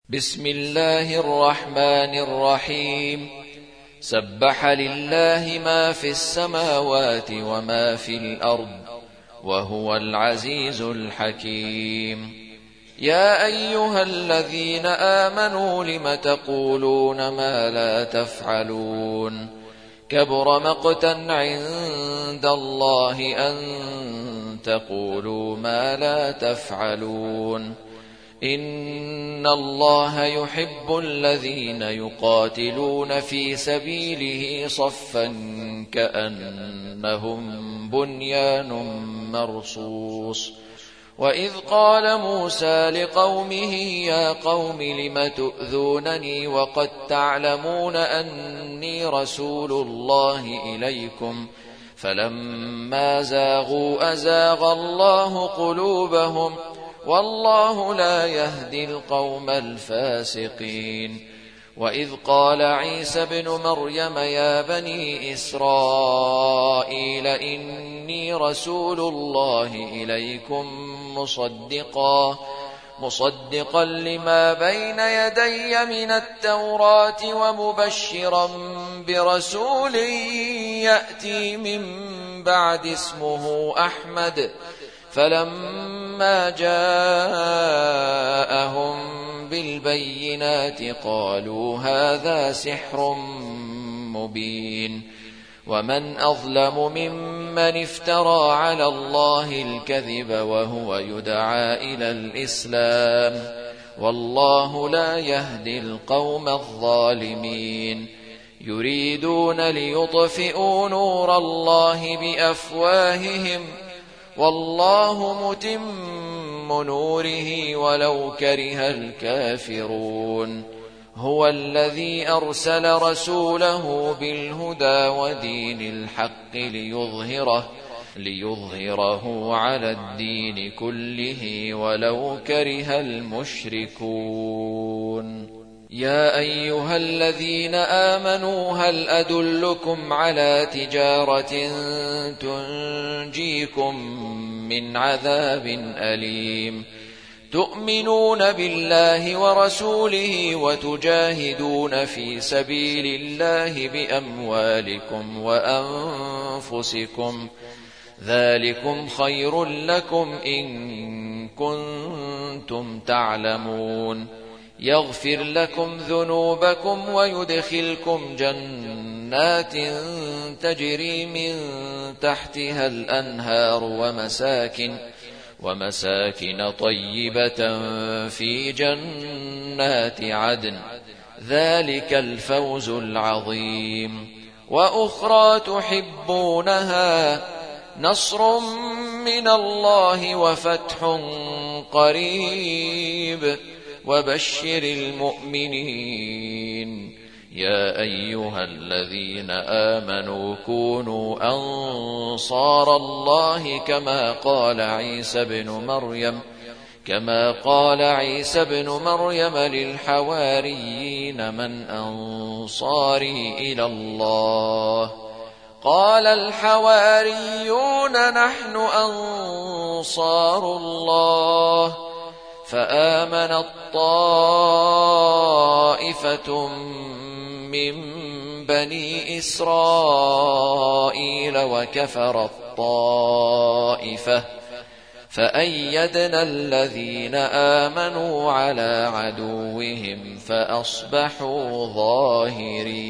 بسم الله الرحمن الرحيم. سبح لله ما في السماوات وما في الأرض وهو العزيز الحكيم. يا أيها الذين آمنوا لم تقولون ما لا تفعلون؟ كبر مقتا عند الله أن تقولوا ما لا تفعلون. إن الله يحب الذين يقاتلون في سبيله صفا كأنهم بنيان مرصوص. وإذ قال موسى لقومه يا قوم لم تؤذونني وقد تعلمون أني رسول الله إليكم فلما زاغوا أزاغ الله قلوبهم والله لا يهدي القوم الفاسقين. وإذ قال عيسى ابن مريم يا بني إسرائيل إني رسول الله إليكم مصدقا لما بين يدي من التوراة ومبشرا برسول يأتي من بعد اسمه أحمد. فلما جاءهم بالبينات قالوا هذا سحر مبين. ومن أظلم ممن افترى على الله الكذب وهو يدعى إلى الإسلام والله لا يهدي القوم الظالمين. يريدون ليطفئوا نور الله بأفواههم والله متم نوره ولو كره الكافرون. هو الذي أرسل رسوله بالهدى ودين الحق ليظهره على الدين كله ولو كره المشركون. يا أيها الذين آمنوا هل أدلكم على تجارة تنجيكم من عذاب أليم؟ تؤمنون بالله ورسوله وتجاهدون في سبيل الله بأموالكم وأنفسكم ذلكم خير لكم إن كنتم تعلمون. يغفر لكم ذنوبكم ويدخلكم جنات تجري من تحتها الأنهار ومساكن طيبة في جنات عدن ذلك الفوز العظيم. وأخرى تحبونها نصر من الله وفتح قريب وبشر المؤمنين. يا أيها الذين آمنوا كونوا أنصار الله كما قال عيسى بن مريم للحواريين من أنصاري إلى الله؟ قال الحواريون نحن أنصار الله. فآمنت طائفة من بني إسرائيل وكفرت طائفة فأيدنا الذين آمنوا على عدوهم فأصبحوا ظاهرين.